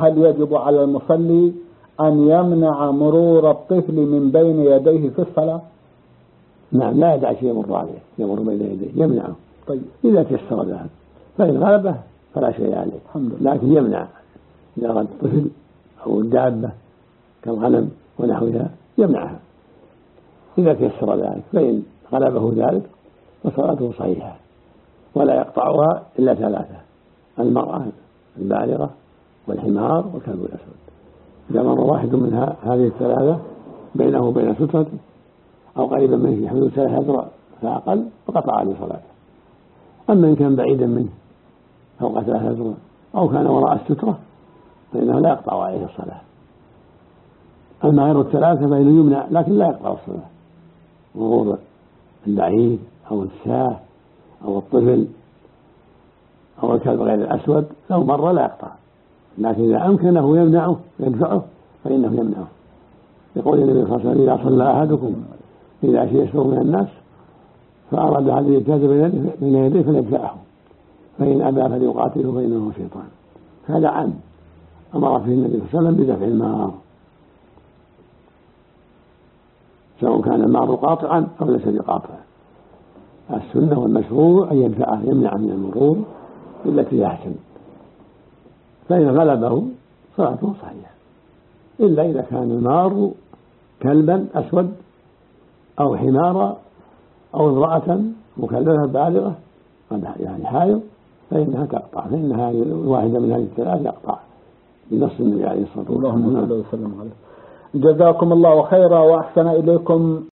هل يجب على المصلي أن يمنع مرور الطفل من بين يديه في الصلاة؟ نعم، لا يدع شيء يمر عليه، يمر بين يديه، يمنعه. طيب. إذا تيسر ذلك، فإن غلبه فلا شيء عليه، لكن يمنع. إذا أراد الطفل أو الدابة كالغنم ونحوها يمنعها إذا تيسر ذلك، فإن غلبه ذلك فصلاته صحيحة، ولا يقطعها إلا ثلاثة: المرأة البالغة والحمار والكلب الأسود. إذا مر واحد من هذه الثلاثة بينه وبين سترته أو قريبا منه في حدود 3 أذرع فأقل فقطع عليه صلاته. أما إن كان بعيدا منه فوق 3 أذرع أو كان وراء السترة فإنه لا يقطع عليه الصلاة. أما غير الثلاثة فإنه يمنع لكن لا يقطع الصلاة. مرور البعير أو الشاة أو الطفل أو الكلب غير الأسود لو مر لا يقطع، لكن إذا أمكنه يمنعه يدفعه فإنه يمنعه. يقول النبي صلى الله عليه وسلم: إذا صلى أحدكم إذا شيء يسر من الناس فأراد أحد يجتاز بين يديه فليدفعه، فإن أبى فليقاتله فإنه شيطان. هذا عام أمر فيه النبي صلى الله عليه وسلم بدفع المار، سواء كان المار قاطعا أو ليس بقاطع. السنة والمشروع أن يدفعه، يمنع من المرور بالتي أحسن، فإن غلبه صلاته صحيحة، إلا إذا كان المار كلبا أسود أو حمارا أو امرأة مكلفة بالغة يعني حائض فإنها تقطع، فإنها واحدة من هذه الثلاث يقطع بنص النبي عليه الصلاة والسلام. جزاكم الله خيرا وأحسن إليكم.